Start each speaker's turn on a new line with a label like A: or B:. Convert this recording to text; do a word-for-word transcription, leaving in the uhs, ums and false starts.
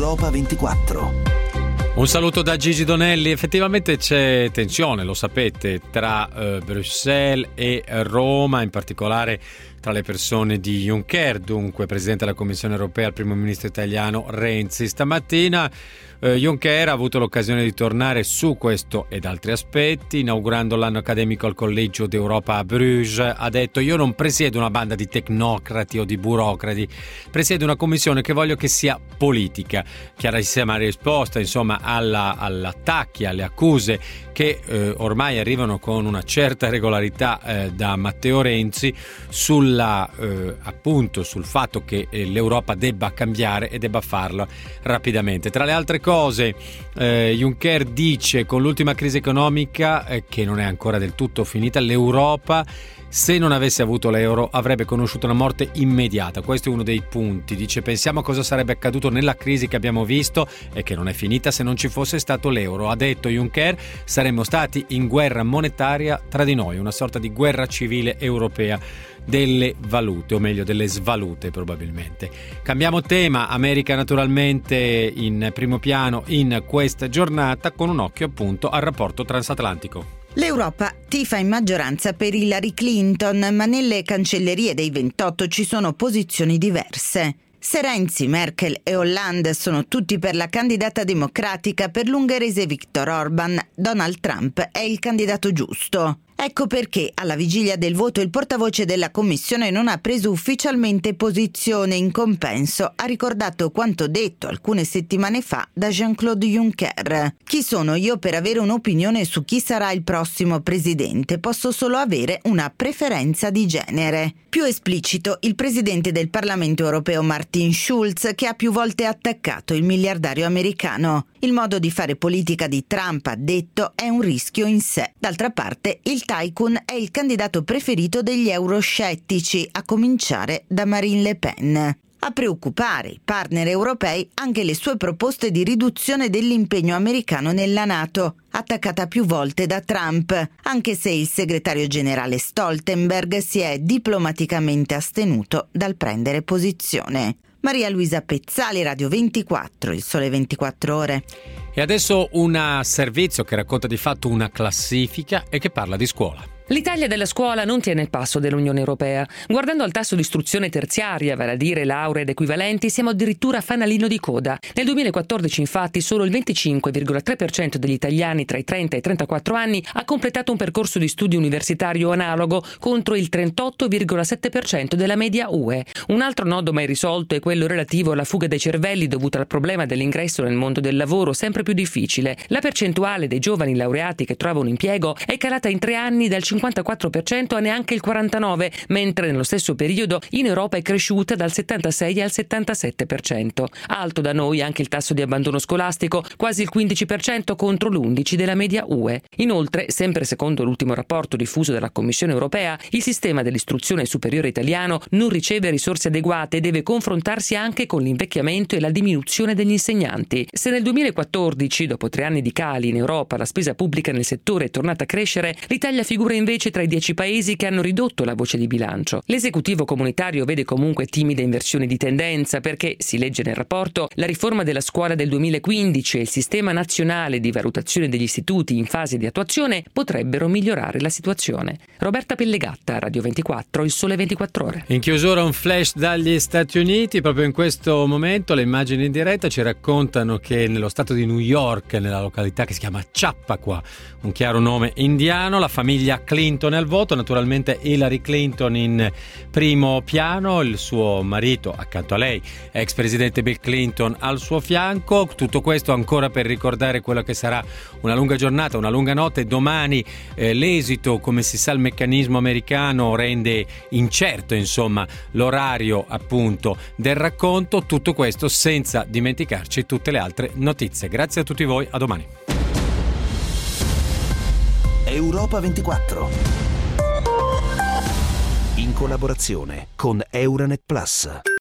A: Europa ventiquattro.
B: Un saluto da Gigi Donelli. Effettivamente c'è tensione, lo sapete, tra eh, Bruxelles e Roma, in particolare tra le persone di Juncker, dunque Presidente della Commissione Europea, il Primo Ministro italiano Renzi. Stamattina eh, Juncker ha avuto l'occasione di tornare su questo ed altri aspetti, inaugurando l'anno accademico al Collegio d'Europa a Bruges. Ha detto: io non presiedo una banda di tecnocrati o di burocrati, presiedo una commissione che voglio che sia politica. Chiarissima risposta, insomma, alla, all'attacchi, alle accuse che eh, ormai arrivano con una certa regolarità eh, da Matteo Renzi sulla eh, appunto sul fatto che eh, l'Europa debba cambiare e debba farlo rapidamente. Tra le altre cose, eh, Juncker dice: con l'ultima crisi economica eh, che non è ancora del tutto finita, l'Europa, se non avesse avuto l'euro, avrebbe conosciuto una morte immediata. Questo è uno dei punti. Dice: pensiamo a cosa sarebbe accaduto nella crisi che abbiamo visto e che non è finita se non ci fosse stato l'euro. Ha detto Juncker: saremmo stati in guerra monetaria tra di noi, una sorta di guerra civile europea delle valute, o meglio delle svalute probabilmente. Cambiamo tema. America naturalmente in primo piano in questa giornata, con un occhio appunto al rapporto transatlantico.
C: L'Europa tifa in maggioranza per Hillary Clinton, ma nelle cancellerie dei ventotto ci sono posizioni diverse. Se Renzi, Merkel e Hollande sono tutti per la candidata democratica, per l'ungherese Viktor Orban, Donald Trump è il candidato giusto. Ecco perché alla vigilia del voto il portavoce della Commissione non ha preso ufficialmente posizione. In compenso ha ricordato quanto detto alcune settimane fa da Jean-Claude Juncker. Chi sono io per avere un'opinione su chi sarà il prossimo presidente? Posso solo avere una preferenza di genere. Più esplicito il presidente del Parlamento europeo Martin Schulz, che ha più volte attaccato il miliardario americano. Il modo di fare politica di Trump, ha detto, è un rischio in sé. D'altra parte, il tycoon è il candidato preferito degli euroscettici, a cominciare da Marine Le Pen. A preoccupare i partner europei anche le sue proposte di riduzione dell'impegno americano nella NATO, attaccata più volte da Trump, anche se il segretario generale Stoltenberg si è diplomaticamente astenuto dal prendere posizione. Maria Luisa Pezzali, Radio ventiquattro, Il Sole ventiquattro Ore.
B: E adesso un servizio che racconta di fatto una classifica e che parla di scuola.
D: L'Italia della scuola non tiene il passo dell'Unione Europea. Guardando al tasso di istruzione terziaria, vale a dire lauree ed equivalenti, siamo addirittura fanalino di coda. Nel duemilaquattordici, infatti, solo il venticinque virgola tre per cento degli italiani tra i trenta e i trentaquattro anni ha completato un percorso di studio universitario analogo, contro il trentotto virgola sette per cento della media U E. Un altro nodo mai risolto è quello relativo alla fuga dei cervelli dovuta al problema dell'ingresso nel mondo del lavoro, sempre più difficile. La percentuale dei giovani laureati che trovano un impiego è calata in tre anni dal cinquantaquattro per cento a neanche il quarantanove per cento, mentre nello stesso periodo in Europa è cresciuta dal settantasei al settantasette per cento. Alto da noi anche il tasso di abbandono scolastico, quasi il quindici per cento contro l'undici per cento della media U E. Inoltre, sempre secondo l'ultimo rapporto diffuso dalla Commissione Europea, il sistema dell'istruzione superiore italiano non riceve risorse adeguate e deve confrontarsi anche con l'invecchiamento e la diminuzione degli insegnanti. Se nel duemilaquattordici, dopo tre anni di cali in Europa, la spesa pubblica nel settore è tornata a crescere, l'Italia figura invece tra i dieci paesi che hanno ridotto la voce di bilancio. L'esecutivo comunitario vede comunque timide inversioni di tendenza perché, si legge nel rapporto, la riforma della scuola del duemilaquindici e il sistema nazionale di valutazione degli istituti in fase di attuazione potrebbero migliorare la situazione. Roberta Pellegatta, Radio ventiquattro, Il Sole ventiquattro Ore.
B: In chiusura un flash dagli Stati Uniti. Proprio in questo momento le immagini in diretta ci raccontano che nello stato di New York, nella località che si chiama Chappaqua, un chiaro nome indiano, la famiglia Clinton è al voto. Naturalmente Hillary Clinton in primo piano, il suo marito accanto a lei, ex presidente Bill Clinton al suo fianco. Tutto questo ancora per ricordare quello che sarà una lunga giornata, una lunga notte. Domani eh, l'esito, come si sa il meccanismo americano, rende incerto insomma l'orario appunto del racconto. Tutto questo senza dimenticarci tutte le altre notizie. Grazie a tutti voi, a domani.
A: Europa ventiquattro, in collaborazione con Euranet Plus.